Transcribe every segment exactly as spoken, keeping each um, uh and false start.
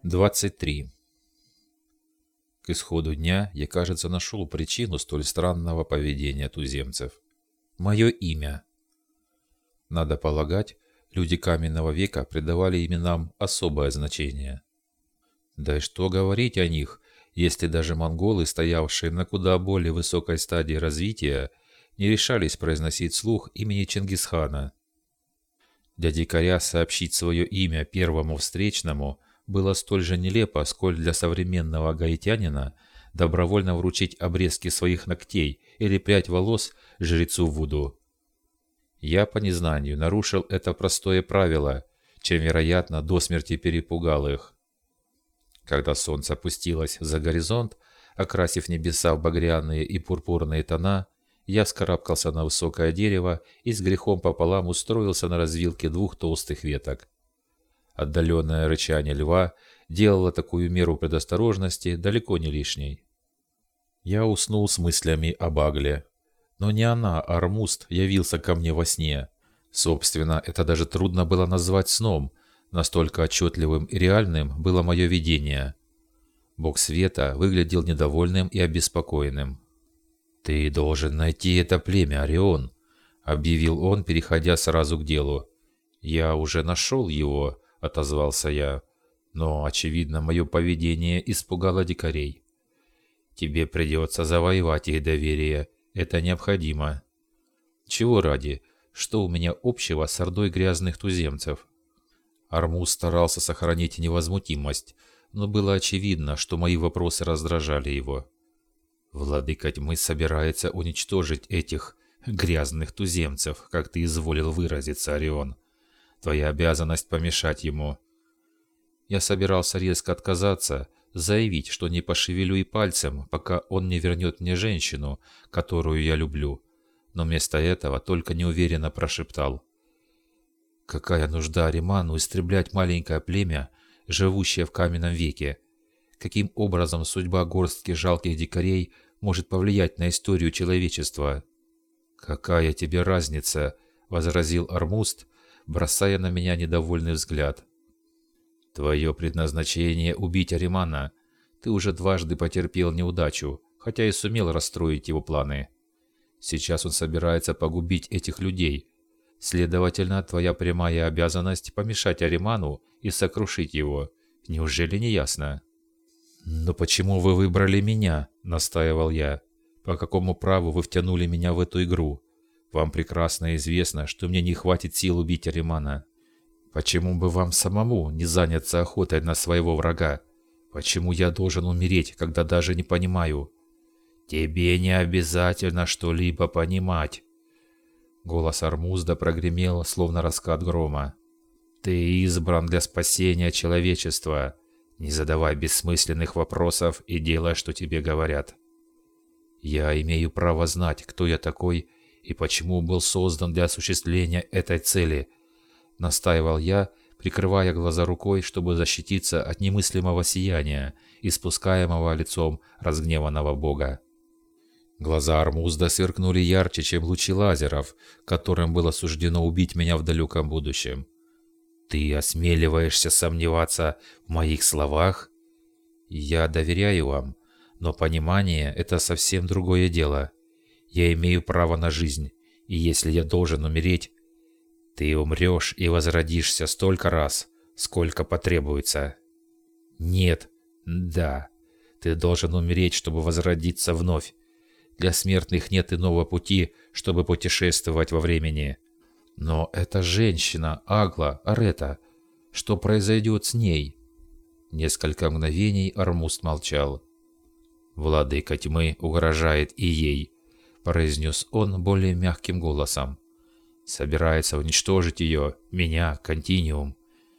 двадцать три. К исходу дня я, кажется, нашел причину столь странного поведения туземцев. Мое имя. Надо полагать, люди каменного века придавали именам особое значение. Да и что говорить о них, если даже монголы, стоявшие на куда более высокой стадии развития, не решались произносить вслух имени Чингисхана. Для дикаря сообщить свое имя первому встречному было столь же нелепо, сколь для современного гаитянина добровольно вручить обрезки своих ногтей или прядь волос жрецу Вуду. Я по незнанию нарушил это простое правило, чем, вероятно, до смерти перепугал их. Когда солнце опустилось за горизонт, окрасив небеса в багряные и пурпурные тона, я вскарабкался на высокое дерево и с грехом пополам устроился на развилке двух толстых веток. Отдаленное рычание льва делало такую меру предосторожности далеко не лишней. Я уснул с мыслями об Агле. Но не она, а Армуст явился ко мне во сне. Собственно, это даже трудно было назвать сном, настолько отчетливым и реальным было мое видение. Бог света выглядел недовольным и обеспокоенным. «Ты должен найти это племя, Орион», — объявил он, переходя сразу к делу. «Я уже нашел его», — отозвался я, — «но, очевидно, мое поведение испугало дикарей. Тебе придется завоевать их доверие, это необходимо». «Чего ради? Что у меня общего с ордой грязных туземцев?» Армуз старался сохранить невозмутимость, но было очевидно, что мои вопросы раздражали его. «Владыка тьмы собирается уничтожить этих грязных туземцев, как ты изволил выразиться, Орион. Твоя обязанность помешать ему». Я собирался резко отказаться, заявить, что не пошевелю и пальцем, пока он не вернет мне женщину, которую я люблю, но вместо этого только неуверенно прошептал: «Какая нужда Ариману истреблять маленькое племя, живущее в каменном веке? Каким образом судьба горстки жалких дикарей может повлиять на историю человечества?» «Какая тебе разница?» — возразил Армуст, бросая на меня недовольный взгляд. «Твое предназначение — убить Аримана. Ты уже дважды потерпел неудачу, хотя и сумел расстроить его планы. Сейчас он собирается погубить этих людей. Следовательно, твоя прямая обязанность — помешать Ариману и сокрушить его. Неужели не ясно?» «Но почему вы выбрали меня?» — настаивал я. «По какому праву вы втянули меня в эту игру? Вам прекрасно известно, что мне не хватит сил убить Аримана. Почему бы вам самому не заняться охотой на своего врага? Почему я должен умереть, когда даже не понимаю?» «Тебе не обязательно что-либо понимать!» Голос Армузда прогремел, словно раскат грома. «Ты избран для спасения человечества. Не задавай бессмысленных вопросов и делай, что тебе говорят». «Я имею право знать, кто я такой и почему был создан для осуществления этой цели», — настаивал я, прикрывая глаза рукой, чтобы защититься от немыслимого сияния, испускаемого лицом разгневанного бога. Глаза Армузда сверкнули ярче, чем лучи лазеров, которым было суждено убить меня в далеком будущем. «Ты осмеливаешься сомневаться в моих словах? Я доверяю вам, но понимание — это совсем другое дело. Я имею право на жизнь, и если я должен умереть, ты умрешь и возродишься столько раз, сколько потребуется». «Нет, да, ты должен умереть, чтобы возродиться вновь. Для смертных нет иного пути, чтобы путешествовать во времени». «Но эта женщина, Агла, Арета, что произойдет с ней?» Несколько мгновений Армуст молчал. «Владыка тьмы угрожает и ей», — произнес он более мягким голосом. «Собирается уничтожить ее, меня, Континиум.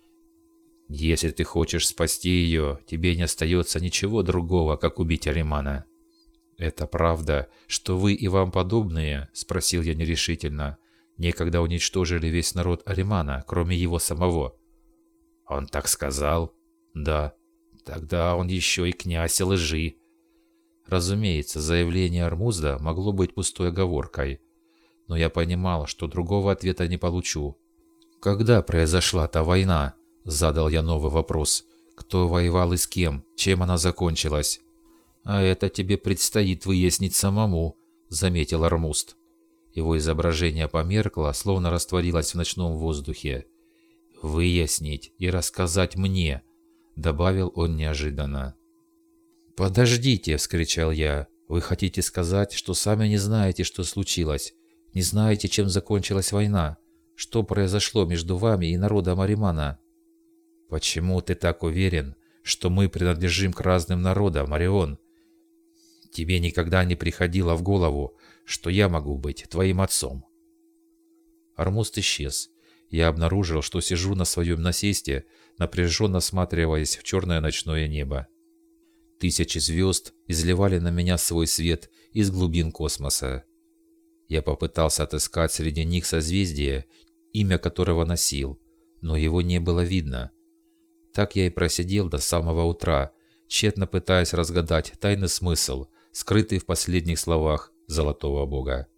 Если ты хочешь спасти ее, тебе не остается ничего другого, как убить Аримана». «Это правда, что вы и вам подобные?» — спросил я нерешительно. «Некогда уничтожили весь народ Аримана, кроме его самого». «Он так сказал?» «Да. Тогда он еще и князь лжи». Разумеется, заявление Армузда могло быть пустой оговоркой, но я понимал, что другого ответа не получу. «Когда произошла та война?» — задал я новый вопрос. Кто воевал и с кем? Чем она закончилась? А это тебе предстоит выяснить самому, заметил Армуст. Его изображение померкло, словно растворилось в ночном воздухе. «Выяснить и рассказать мне», — добавил он неожиданно. «Подождите!» — вскричал я. «Вы хотите сказать, что сами не знаете, что случилось? Не знаете, чем закончилась война? Что произошло между вами и народом Аримана?» «Почему ты так уверен, что мы принадлежим к разным народам, Орион? Тебе никогда не приходило в голову, что я могу быть твоим отцом?» Армуст исчез. Я обнаружил, что сижу на своем насесте, напряженно всматриваясь в черное ночное небо. Тысячи звезд изливали на меня свой свет из глубин космоса. Я попытался отыскать среди них созвездие, имя которого носил, но его не было видно. Так я и просидел до самого утра, тщетно пытаясь разгадать тайный смысл, скрытый в последних словах Золотого Бога.